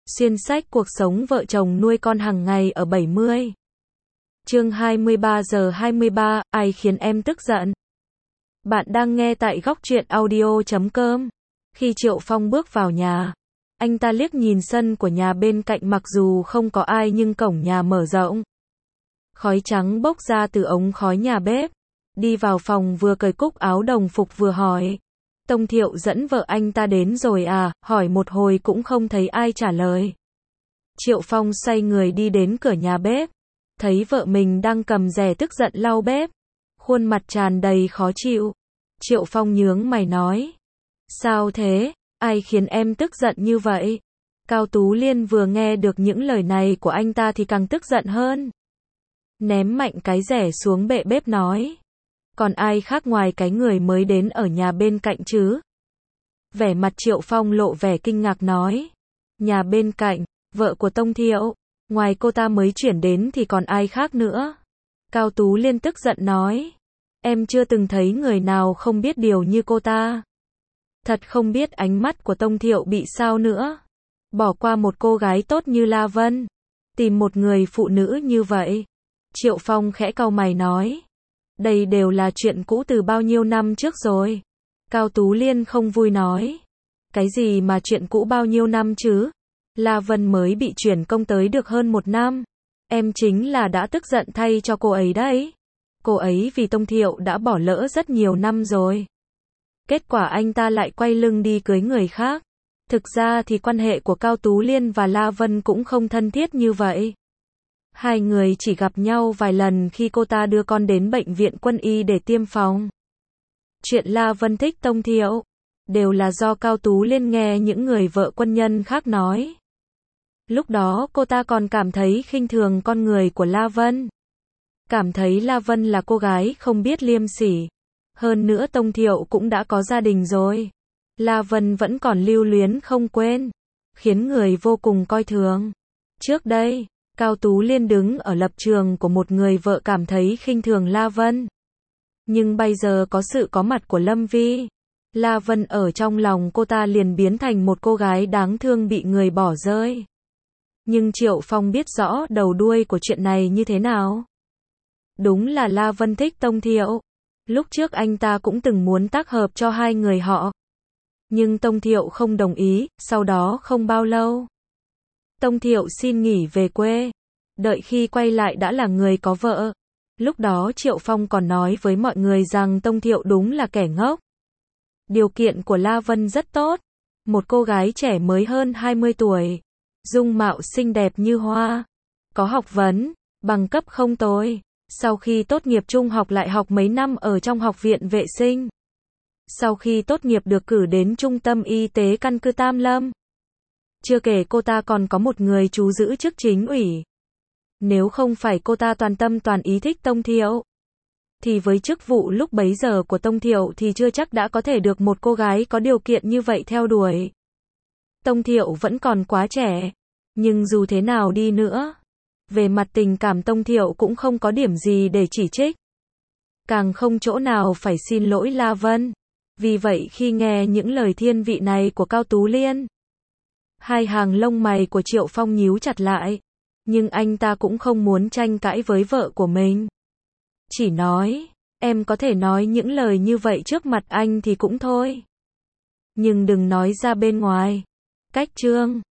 Xuyên sách cuộc sống vợ chồng nuôi con hàng ngày ở 70. Chương 23 giờ 23, ai khiến em tức giận? Bạn đang nghe tại góc truyện audio.com. Khi Triệu Phong bước vào nhà, anh ta liếc nhìn sân của nhà bên cạnh, mặc dù không có ai nhưng cổng nhà mở rộng. Khói trắng bốc ra từ ống khói nhà bếp. Đi vào phòng vừa cởi cúc áo đồng phục vừa hỏi. Tông Thiệu dẫn vợ anh ta đến rồi à? Hỏi một hồi cũng không thấy ai trả lời. Triệu Phong xoay người đi đến cửa nhà bếp. Thấy vợ mình đang cầm rẻ tức giận lau bếp. Khuôn mặt tràn đầy khó chịu. Triệu Phong nhướng mày nói. Sao thế? Ai khiến em tức giận như vậy? Cao Tú Liên vừa nghe được những lời này của anh ta thì càng tức giận hơn. Ném mạnh cái rẻ xuống bệ bếp nói. Còn ai khác ngoài cái người mới đến ở nhà bên cạnh chứ? Vẻ mặt Triệu Phong lộ vẻ kinh ngạc nói. Nhà bên cạnh, vợ của Tông Thiệu, ngoài cô ta mới chuyển đến thì còn ai khác nữa? Cao Tú Liên tức giận nói. Em chưa từng thấy người nào không biết điều như cô ta. Thật không biết ánh mắt của Tông Thiệu bị sao nữa. Bỏ qua một cô gái tốt như La Vân, tìm một người phụ nữ như vậy. Triệu Phong khẽ cau mày nói. Đây đều là chuyện cũ từ bao nhiêu năm trước rồi. Cao Tú Liên không vui nói. Cái gì mà chuyện cũ bao nhiêu năm chứ? La Vân mới bị chuyển công tới được hơn 1 năm. Em chính là đã tức giận thay cho cô ấy đấy. Cô ấy vì Tông Thiệu đã bỏ lỡ rất nhiều năm rồi. Kết quả anh ta lại quay lưng đi cưới người khác. Thực ra thì quan hệ của Cao Tú Liên và La Vân cũng không thân thiết như vậy. Hai người chỉ gặp nhau vài lần khi cô ta đưa con đến bệnh viện quân y để tiêm phòng. Chuyện La Vân thích Tông Thiệu đều là do Cao Tú Liên nghe những người vợ quân nhân khác nói. Lúc đó cô ta còn cảm thấy khinh thường con người của La Vân. Cảm thấy La Vân là cô gái không biết liêm sỉ. Hơn nữa Tông Thiệu cũng đã có gia đình rồi. La Vân vẫn còn lưu luyến không quên, khiến người vô cùng coi thường. Trước đây, Cao Tú Liên đứng ở lập trường của một người vợ cảm thấy khinh thường La Vân. Nhưng bây giờ có sự có mặt của Lâm Vi, La Vân ở trong lòng cô ta liền biến thành một cô gái đáng thương bị người bỏ rơi. Nhưng Triệu Phong biết rõ đầu đuôi của chuyện này như thế nào. Đúng là La Vân thích Tông Thiệu. Lúc trước anh ta cũng từng muốn tác hợp cho hai người họ. Nhưng Tông Thiệu không đồng ý, sau đó không bao lâu. Tông Thiệu xin nghỉ về quê. Đợi khi quay lại đã là người có vợ. Lúc đó Triệu Phong còn nói với mọi người rằng Tông Thiệu đúng là kẻ ngốc. Điều kiện của La Vân rất tốt. Một cô gái trẻ mới hơn 20 tuổi. Dung mạo xinh đẹp như hoa. Có học vấn, bằng cấp không tồi. Sau khi tốt nghiệp trung học lại học mấy năm ở trong học viện vệ sinh. Sau khi tốt nghiệp được cử đến trung tâm y tế căn cứ Tam Lâm. Chưa kể cô ta còn có một người chú giữ chức chính ủy. Nếu không phải cô ta toàn tâm toàn ý thích Tông Thiệu, thì với chức vụ lúc bấy giờ của Tông Thiệu thì chưa chắc đã có thể được một cô gái có điều kiện như vậy theo đuổi. Tông Thiệu vẫn còn quá trẻ. Nhưng dù thế nào đi nữa, về mặt tình cảm Tông Thiệu cũng không có điểm gì để chỉ trích. Càng không chỗ nào phải xin lỗi La Vân. Vì vậy khi nghe những lời thiên vị này của Cao Tú Liên, hai hàng lông mày của Triệu Phong nhíu chặt lại. Nhưng anh ta cũng không muốn tranh cãi với vợ của mình. Chỉ nói, em có thể nói những lời như vậy trước mặt anh thì cũng thôi. Nhưng đừng nói ra bên ngoài. Cách chương